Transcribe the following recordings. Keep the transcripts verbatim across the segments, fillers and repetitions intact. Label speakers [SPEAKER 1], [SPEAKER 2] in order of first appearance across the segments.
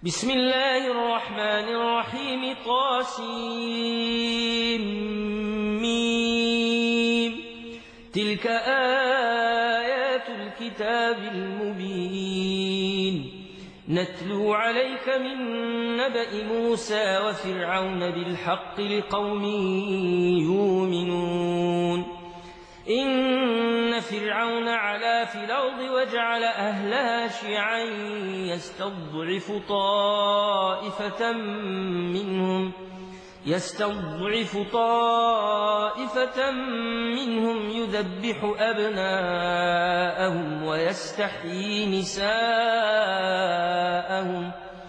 [SPEAKER 1] بسم الله الرحمن الرحيم طاسيم تلك آيات الكتاب المبين نتلو عليك من نبأ موسى وفرعون بالحق لقوم يؤمنون إن فرعون علا في الأرض وجعل أهلها شيعا يستضعف طائفة منهم يستضعف طائفة منهم يذبح أبناءهم ويستحيي نساءهم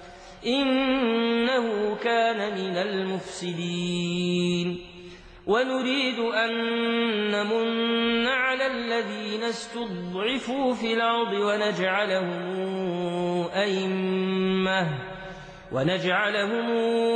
[SPEAKER 1] إنه كان من المفسدين ونريد أن نمن على الذين استضعفوا في الأرض ونجعلهم أئمة ونجعلهم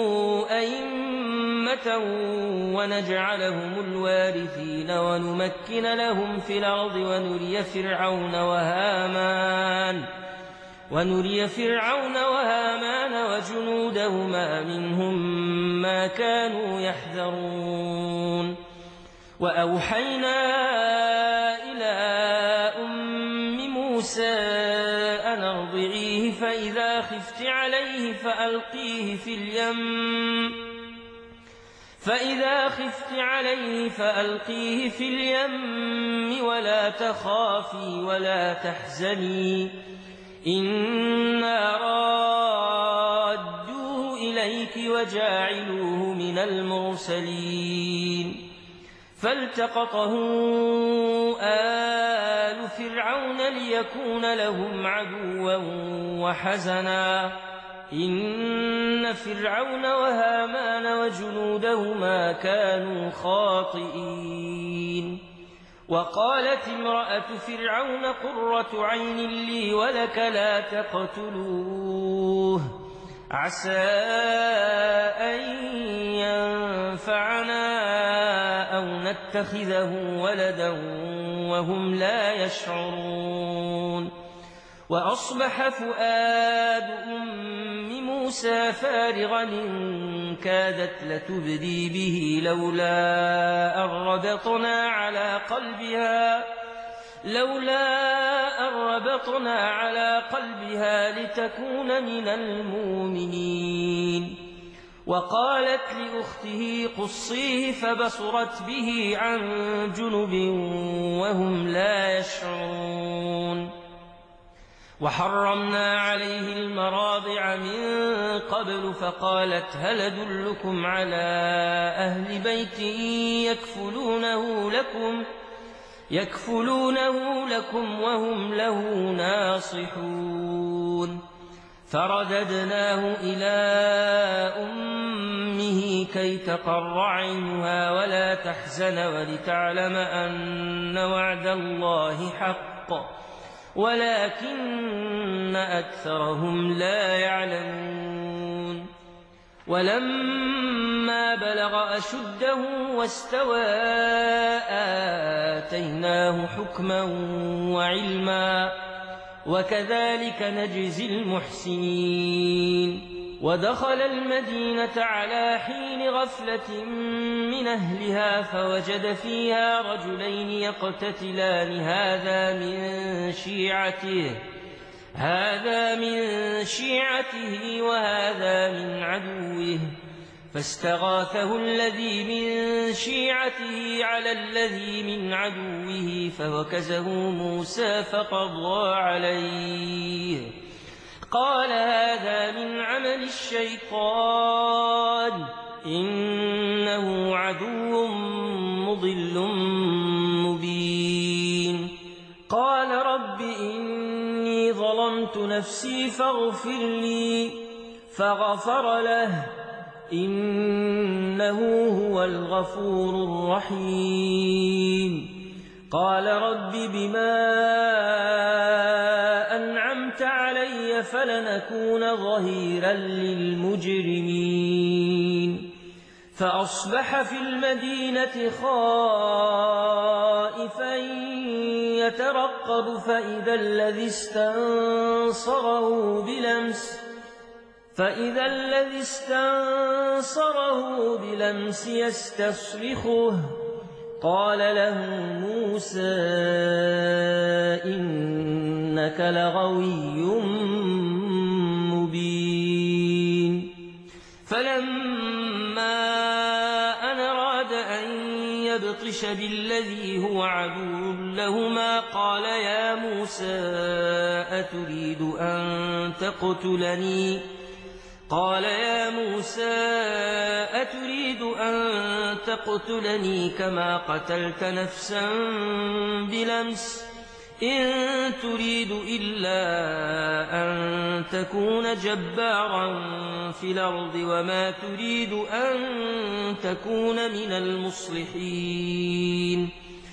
[SPEAKER 1] أئمة ونجعلهم الوارثين ونمكن لهم في الأرض ونري فرعون وهامان ونري فرعون وهامان وجنودهما منهم ما كانوا يحذرون وأوحينا إلى أم موسى أن ارضعيه فإذا خفت عليه فألقيه في اليم فإذا خفت عليه فألقيه في اليم ولا تخافي ولا تحزني إنا رادوه إليك وجاعلوه من المرسلين فالتقطه آل فرعون ليكون لهم عدوا وحزنا إن فرعون وهامان وجنودهما كانوا خاطئين وقالت امرأة فرعون قرة عين لي ولك لا تقتلوه عسى أن ينفعنا أو نتخذه ولدا وهم لا يشعرون وأصبح فؤاد أم موسى فارغا إن كادت لتبدي به لولا أن ربطنا على قلبها لولا أن ربطنا على قلبها لتكون من المؤمنين وقالت لأخته قصيه فبصرت به عن جنب وهم لا يشعرون وحرمنا عليه المراضع من قبل فقالت هل أدلكم على أهل بيت يكفلونه لكم يكفلونه لكم وهم له ناصحون فرددناه إلى أمه كي تقر عينها ولا تحزن ولتعلم أن وعد الله حق ولكن أكثرهم لا يعلمون ولما بلغ أشده واستوى آتيناه حكما وعلما وكذلك نجزي المحسنين ودخل المدينة على حين غفلة من أهلها فوجد فيها رجلين يقتتلان هذا من شيعته هذا من شيعته وهذا من عدوه فاستغاثه الذي من شيعته على الذي من عدوه فوكزه موسى فقضى عليه قال هذا من عمل الشيطان إنه عدو مضل مبين قال رب إني ظلمت نفسي فاغفر لي فغفر له إنه هو الغفور الرحيم قال رب بما أنعمت علي فلنكون ظهيرا للمجرمين فأصبح في المدينة خائفا يترقب فإذا الذي استنصره بلمس فإذا الذي استنصره بلمس يستصرخه قال له موسى إنك لغوي مبين فلما أن أراد أن يبطش بالذي هو عدو لهما قال يا موسى أتريد أن تقتلني قال يا موسى أتريد أن تقتلني كما قتلت نفسا بلمس إن تريد إلا أن تكون جبارا في الأرض وما تريد أن تكون من المصلحين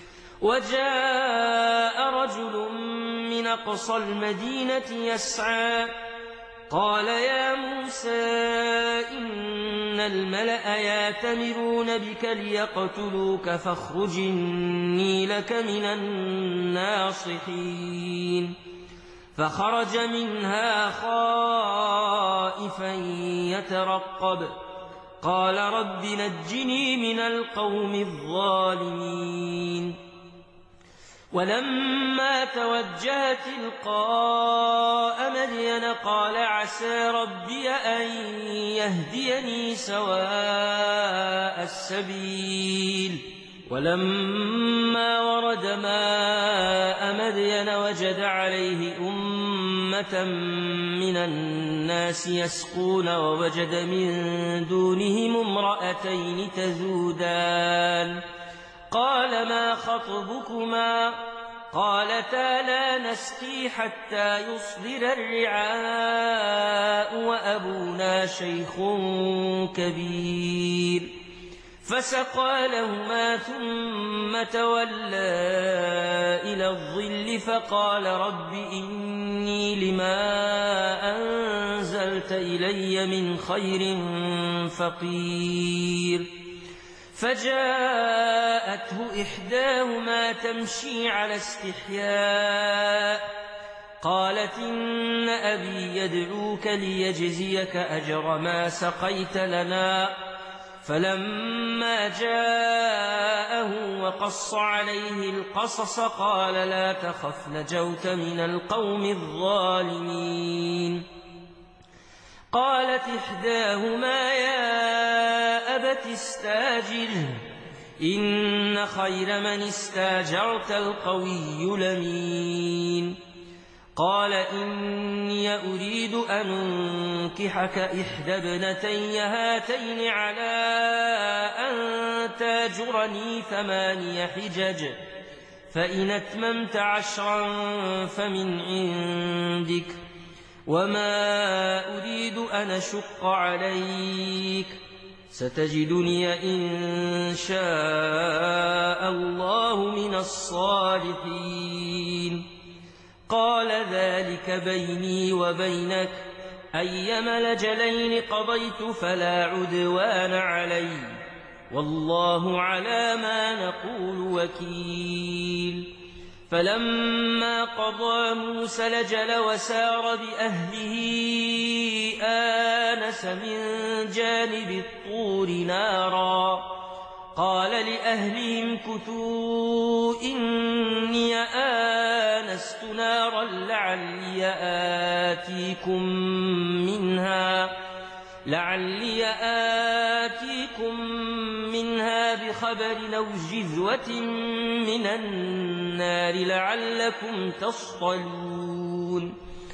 [SPEAKER 1] وجاء رجل من أقصى المدينة يسعى قال يا موسى إن الملأ يأتمرون بك ليقتلوك فاخرج إني لك من الناصحين فخرج منها خائفا يترقب قال رب نجني من القوم الظالمين ولما توجه تلقاء مدين قال عسى ربي أن يهديني سواء السبيل ولما ورد ماء مدين وجد عليه أمة من الناس يسقون ووجد من دونهم امرأتين تذودان قال ما خطبكما قالتا لا نسقي حتى يصدر الرعاء وأبونا شيخ كبير فسقى لهما ثم تولى إلى الظل فقال رب إني لما أنزلت إلي من خير فقير فجاءته إحداهما تمشي على استحياء قالت إن أبي يدعوك ليجزيك أجر ما سقيت لنا فلما جاءه وقص عليه القصص قال لا تخف نجوت من القوم الظالمين قالت إحداهما يا أبت استاجره إن خير من استاجرت القوي الأمين قال إني أريد أن أنكحك إحدى ابنتي هاتين على أن تاجرني ثماني حجج فإن أتممت عشرا فمن عندك وما أريد أن أشق عليك ستجدني إن شاء الله من الصالحين قال ذلك بيني وبينك أيما الأجلين قضيت فلا عدوان علي والله على ما نقول وكيل فلما قضى موسى الأجل وسار بأهله آنس من جانب الطور نارا قال لأهلهم كثوا إني آنست نارا لعلي آتيكم منها لعلي آتيكم منها بخبر أو جذوة من النار لعلكم تصطلون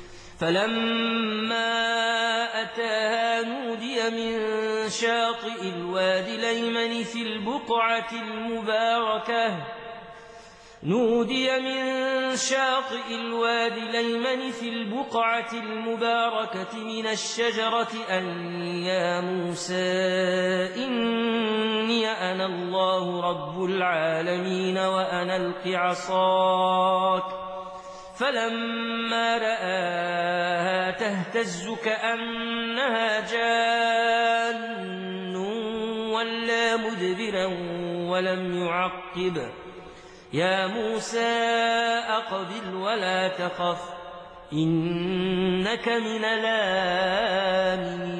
[SPEAKER 1] فلما أتاها نودي من شاطئ الوادي الأيمن في البقعة المباركة نودي من شاطئ الوادي الأيمن في البقعة المباركة من الشجرة أن يا موسى إني أنا الله رب العالمين وأن ألق عصاك فلما رآها تهتز كأنها جان ولا مدبرا ولم يعقب يا موسى أقبل ولا تخف إنك من الآمنين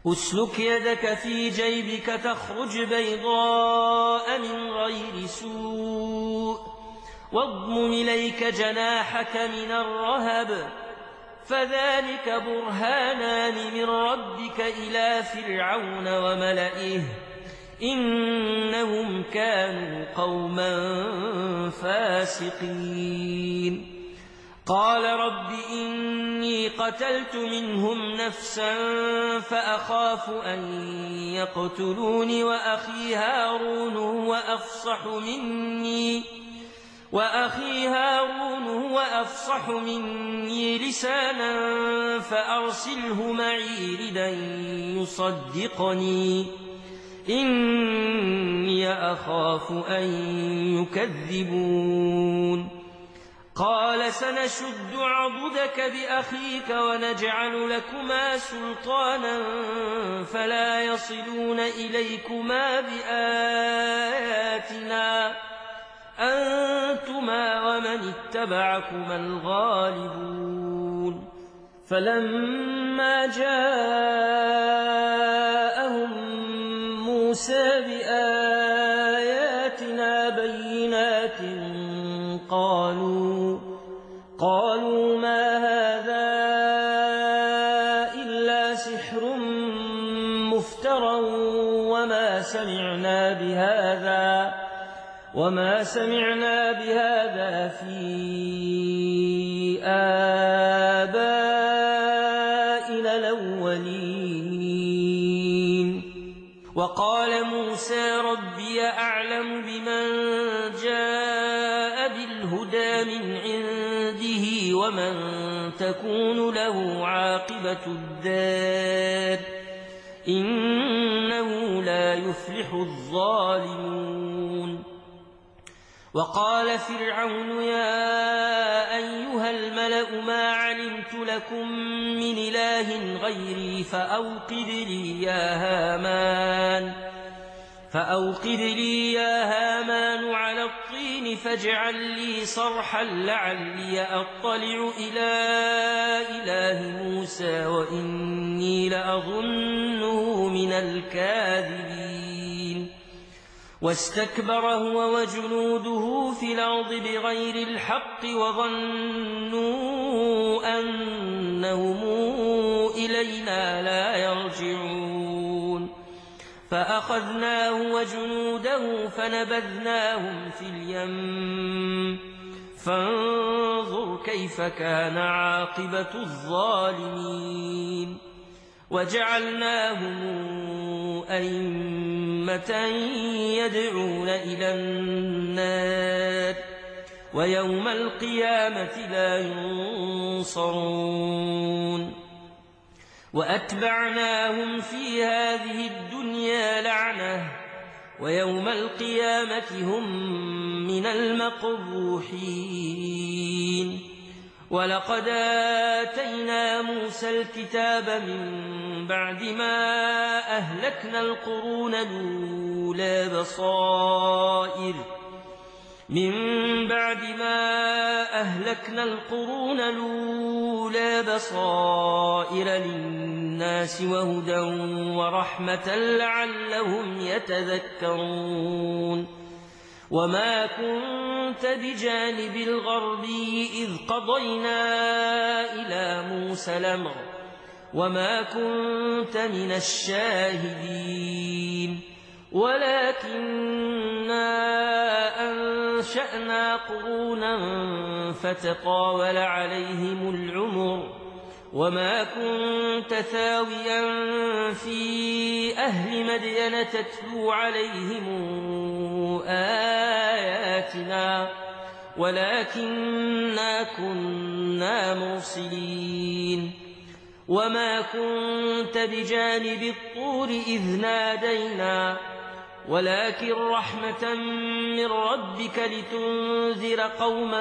[SPEAKER 1] أسلك يدك في جيبك تخرج بيضاء من غير سوء واضمم إليك جناحك من الرهب فذلك برهانان من ربك إلى فرعون وملئه إنهم كانوا قوما فاسقين قال رب إني قتلت منهم نفسا فأخاف أن يقتلون وأخي هارون هو أفصح مني وأخي هارون هو أفصح مني لسانا فأرسله معي ردا يصدقني إني أخاف أن يكذبون قال سنشد عضدك بأخيك ونجعل لكما سلطانا فلا يصلون إليكما بآياتنا أنتما ومن اتبعكما الغالبون فلما جاءهم موسى بآياتنا بينات قالوا قالوا ما هذا إلا سحر مفترى وما سمعنا بهذا وما سمعنا بهذا في آبائنا الأولين وقال موسى ربي أعلم بمن جاء بالهدى من عنده ومن تكون له عاقبة الدار إنه لا يفلح الظالمون وقال فرعون يا أيها الملأ ما علمت لكم من إله غيري فأوقد لي يا هامان فأوقد لي يا هامان على الطين فاجعل لي صرحا لعلي أطلع إلى إله موسى وإني لأظنه من الكاذبين واستكبر هو وجنوده في الأرض بغير الحق وظنوا أنهم إلينا لا يرجعون فأخذناه وجنوده فنبذناهم في اليم فانظر كيف كان عاقبة الظالمين وجعلناهم أئمة يدعون إلى النار ويوم القيامة لا ينصرون وأتبعناهم في هذه الدنيا لعنة ويوم القيامة هم من المقبوحين ولقد آتينا موسى الكتاب من بعد ما أهلكنا القرون الأولى بصائر من بعد ما أهلكنا القرون الأولى بصائر للناس وهدى ورحمة لعلهم يتذكرون وما كنت بجانب الغربي إذ قضينا إلى موسى الأمر وما كنت من الشاهدين ولكننا أنشأنا قرونا فتطاول عليهم العمر وما كنت ثاويا في أهل مدين تتلو عليهم آياتنا ولكننا كنا مرسلين وما كنت بجانب الطور إذ نادينا ولكن رحمة من ربك لتنذر قوما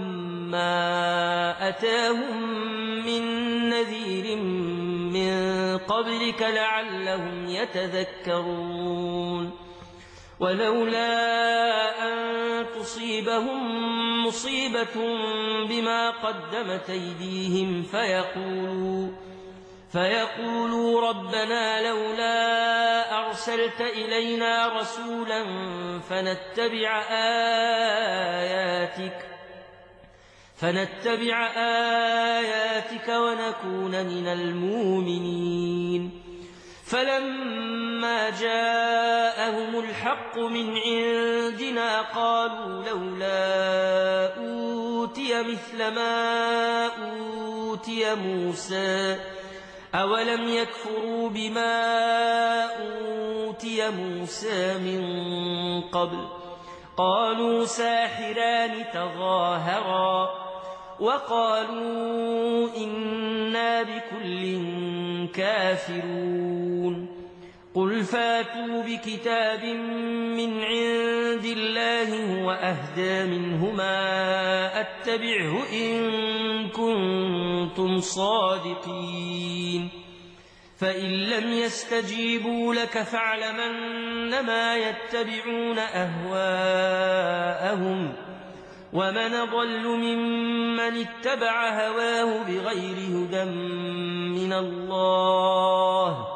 [SPEAKER 1] ما أتاهم من نذير من قبلك لعلهم يتذكرون ولولا أن تصيبهم مصيبة بما قدمت أيديهم فيقولوا فيقولوا ربنا لولا أرسلت إلينا رسولا فنتبع آياتك فنتبع آياتك ونكون من المؤمنين فلما جاءهم الحق من عندنا قالوا لولا أوتي مثل ما أوتي موسى أولم يكفروا بما أوتي موسى من قبل قالوا ساحران تظاهرا وقالوا إنا بكل كافرون قل فاتوا بكتاب من عند الله هو أهدى منهما أتبعه إن كنتم صادقين فإن لم يستجيبوا لك فاعلم أنما يتبعون أهواءهم ومن ضل ممن اتبع هواه بغير هدى من الله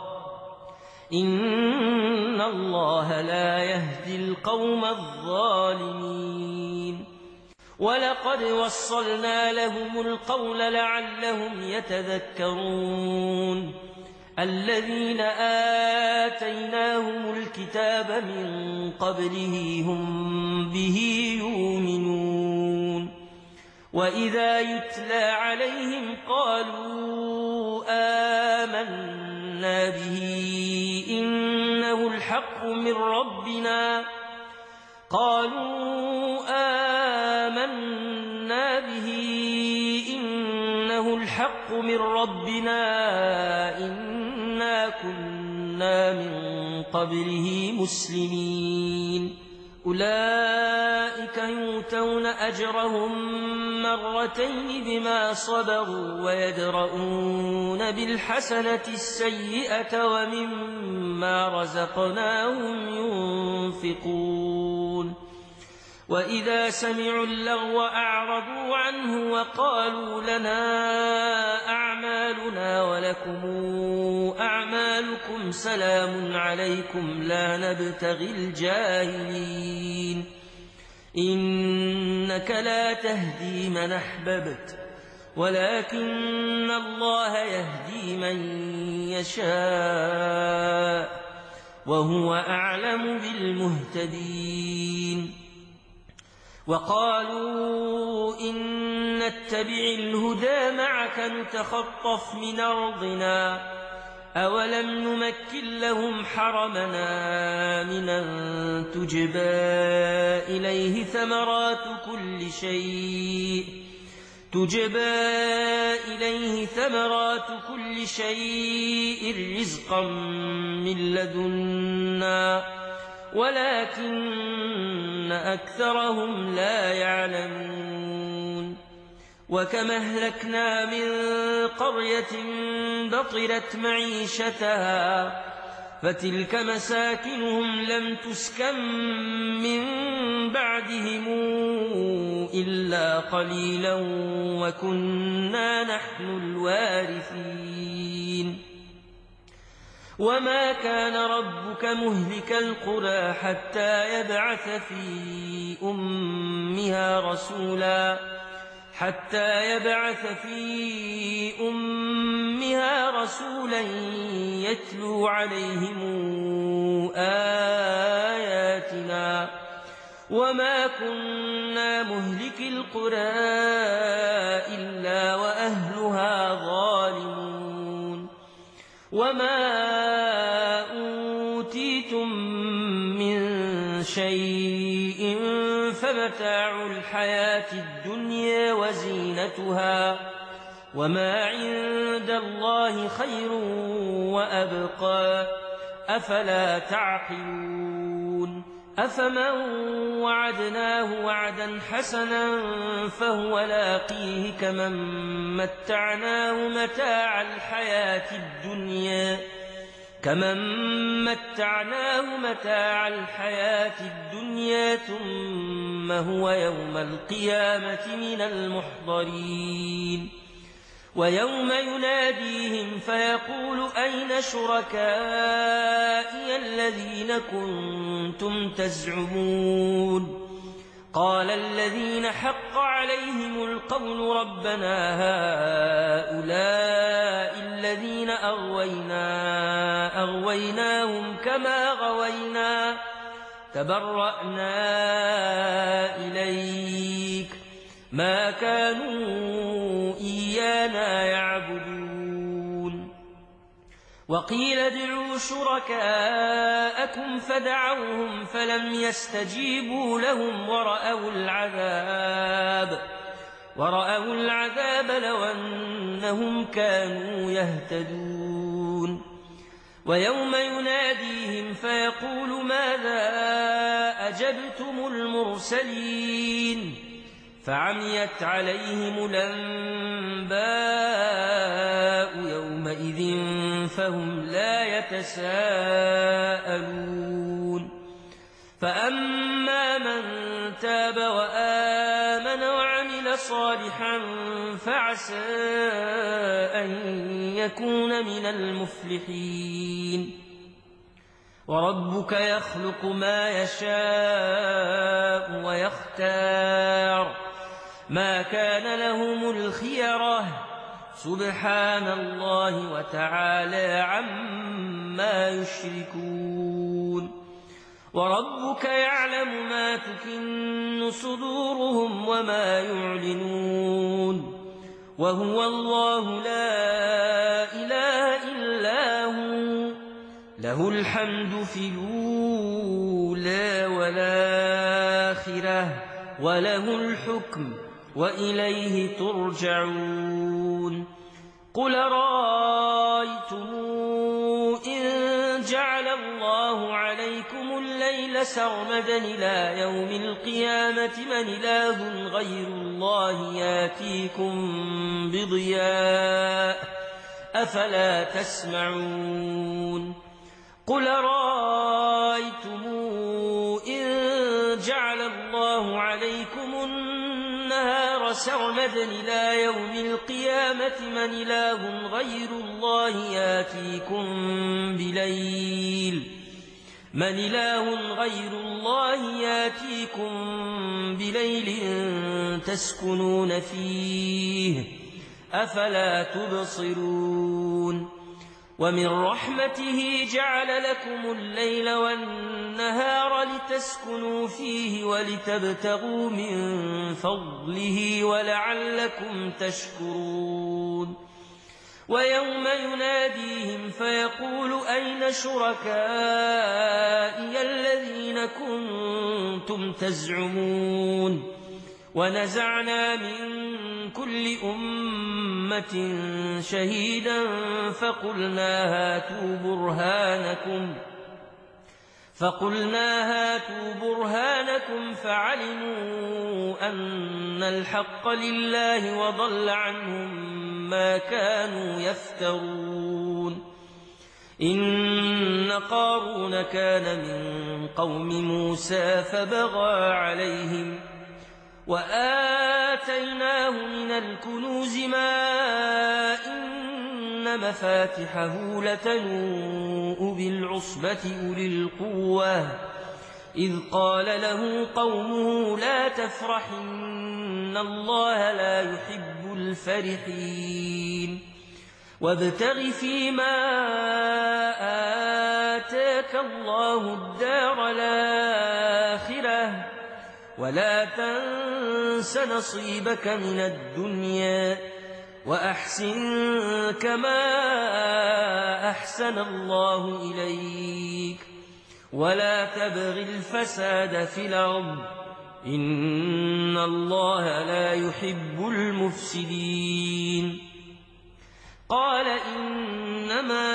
[SPEAKER 1] إن الله لا يهدي القوم الظالمين ولقد وصلنا لهم القول لعلهم يتذكرون الذين آتيناهم الكتاب من قبله هم به يؤمنون وإذا يتلى عليهم قالوا آمنا به إنه الحق من ربنا قالوا آمنا به إنه الحق من ربنا إنا كنا من قبله مسلمين أولئك يؤتون أجرهم مرتين بما صبروا ويدرؤون بالحسنة السيئة ومما رزقناهم ينفقون وإذا سمعوا اللغو أعرضوا عنه وقالوا لنا أعمالنا ولكم أعمالكم سلام عليكم لا نبتغي الجاهلين إنك لا تهدي من أحببت ولكن الله يهدي من يشاء وهو أعلم بالمهتدين وقالوا إن نتبع الهدى معك نتخطف من أرضنا أولم نمكن لهم حرمنا منا تجبى إليه ثمرات كل شيء تجبى إليه ثمرات كل شيء رزقا من لدنا ولكن أكثرهم لا يعلمون وكم أهلكنا من قرية بطرت معيشتها فتلك مساكنهم لم تسكن من بعدهم إلا قليلا وكنا نحن الوارثين وما كان ربك مهلك القرى حتى يبعث في أمها رسولا حتى يبعث في أمها رسولا يتلو عليهم آياتنا وما كنا مهلك القرى إلا وأهلها ظالمون وما أوتيتم من شيء فمتاع الحياة الدنيا وزينتها وما عند الله خير وأبقى أفلا تعقلون أفمن وعدناه وعدا حسنا فهو لاقيه كمن متعناه متاع الحياة الدنيا كمن متعناه متاع الحياة الدنيا ثم هو يوم القيامة من المحضرين ويوم يناديهم فيقول أين شركائي الذين كنتم تزعمون قال الذين حق عليهم القول ربنا هؤلاء الذين أغوينا أغويناهم كما غوينا تبرأنا إليك ما كانوا إيانا يعبدون وقيل ادعوا شركاءكم فدعوهم فلم يستجيبوا لهم ورأوا العذاب ورأوا العذاب لو أنهم كانوا يهتدون ويوم يناديهم فيقول ماذا أجبتم المرسلين فعميت عليهم الأنباء يومئذ فهم لا يتساءلون فأما من تاب وآمن وعمل صالحا فعسى أن يكون من المفلحين وربك يخلق ما يشاء ويختار ما كان لهم الخيرة سبحان الله وتعالى عما يشركون وربك يعلم ما تكن صدورهم وما يعلنون وهو الله لا إله إلا هو له الحمد في الأولى والآخرة وله الحكم وإليه ترجعون قل رأيتم إن جعل الله عليكم الليل سرمدا إلى يوم القيامة من إله غير الله ياتيكم بضياء أفلا تسمعون قل رأيتم إن جعل الله عليكم النهار سرمدا إلى يوم القيامة من إله غير الله ياتيكم بليل من إله غير الله ياتيكم بليل تسكنون فيه أفلا تبصرون ومن رحمته جعل لكم الليل والنهار لتسكنوا فيه ولتبتغوا من فضله ولعلكم تشكرون ويوم يناديهم فيقول أين شركائي الذين كنتم تزعمون ونزعنا من كل أمة شهيدا فقلنا هاتوا برهانكم فقلنا هاتوا برهانكم فعلموا أن الحق لله وضل عنهم ما كانوا يفترون إن قارون كان من قوم موسى فبغى عليهم وآتيناه من الكنوز ما إن مفاتحه لتنوء بالعصبة أولي القوة إذ قال له قومه لا تفرح إن الله لا يحب الفرحين وابتغ فيما آتاك الله الدار الآخرة ولا تنس نصيبك من الدنيا وأحسن كما أحسن الله إليك ولا تبغ الفساد في الأرض إن الله لا يحب المفسدين قال إنما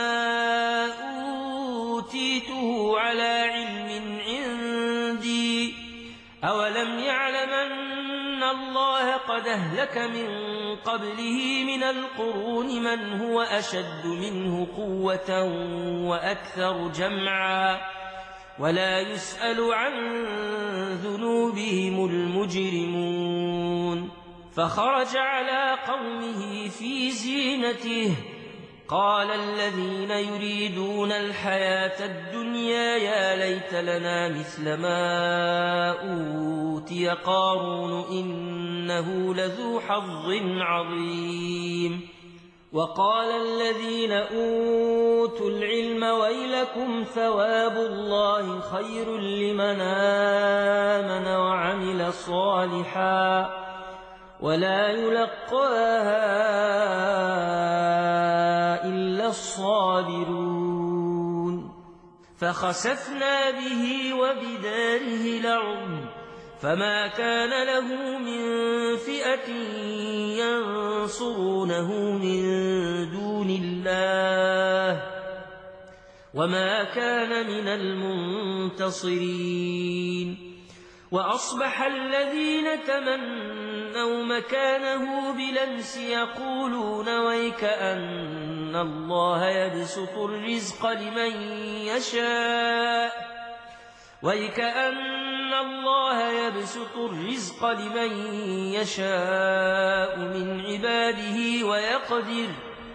[SPEAKER 1] أوتيته على علم عندي أولم يعلم أن الله قد أهلك من قبله من القرون من هو أشد منه قوة وأكثر جمعا ولا يسأل عن ذنوبهم المجرمون فخرج على قومه في زينته قال الذين يريدون الحياة الدنيا يا ليت لنا مثل ما أوتي قارون إنه لذو حظ عظيم وقال الذين أوتوا العلم ويلكم ثواب الله خير لمن آمن وعمل صالحا ولا يلقاها إلا الصابرون فخسفنا به وبداره الأرض فما كان له من فئة ينصرونه من دون الله وما كان من المنتصرين وأصبح الذين تمنوا مكانه بالأمس يقولون ويكأن الله يبسط الرزق لمن يشاء ويكأن الله يبسط الرزق لمن يشاء من عباده ويقدر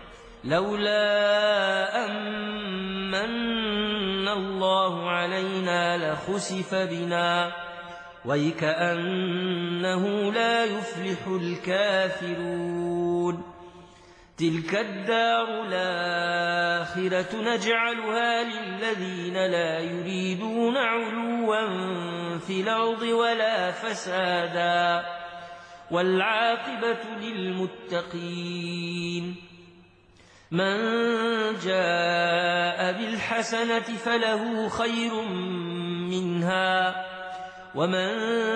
[SPEAKER 1] لولا أمن الله علينا لخسف بنا ويكأنه لا يفلح الكافرون تلك الدار الآخرة نجعلها للذين لا يريدون علوا في الأرض ولا فسادا والعاقبة للمتقين من جاء بالحسنة فله خير منها ومن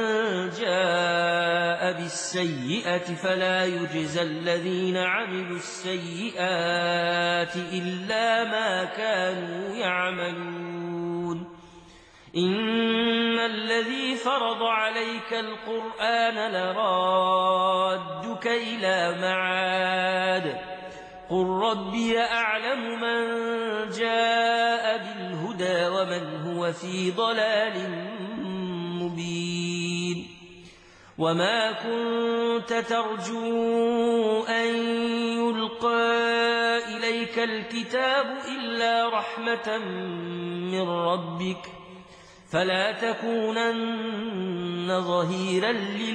[SPEAKER 1] جاء بالسيئة فلا يجزى الذين عملوا السيئات إلا ما كانوا يعملون إن الذي فرض عليك القرآن لرادك إلى معاد قل ربي أعلم من جاء بالهدى ومن هو في ضلال مبين وما كنت ترجو أن يلقى إليك الكتاب إلا رحمة من ربك فلا تكونن ظهيرا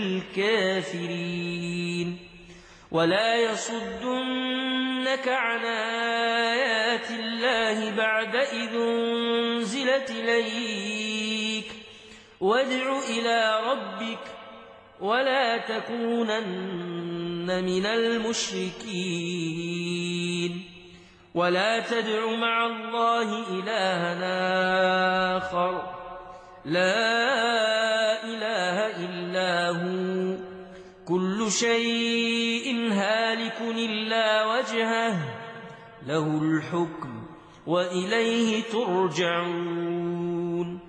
[SPEAKER 1] للكافرين ولا يصدنك عن آيات الله بعد إذ أنزلت إليك وادع إلى ربك ولا تكونن من المشركين ولا تدع مع الله إلها آخر لا إله إلا هو كل شيء هالك إلا وجهه له الحكم وإليه ترجعون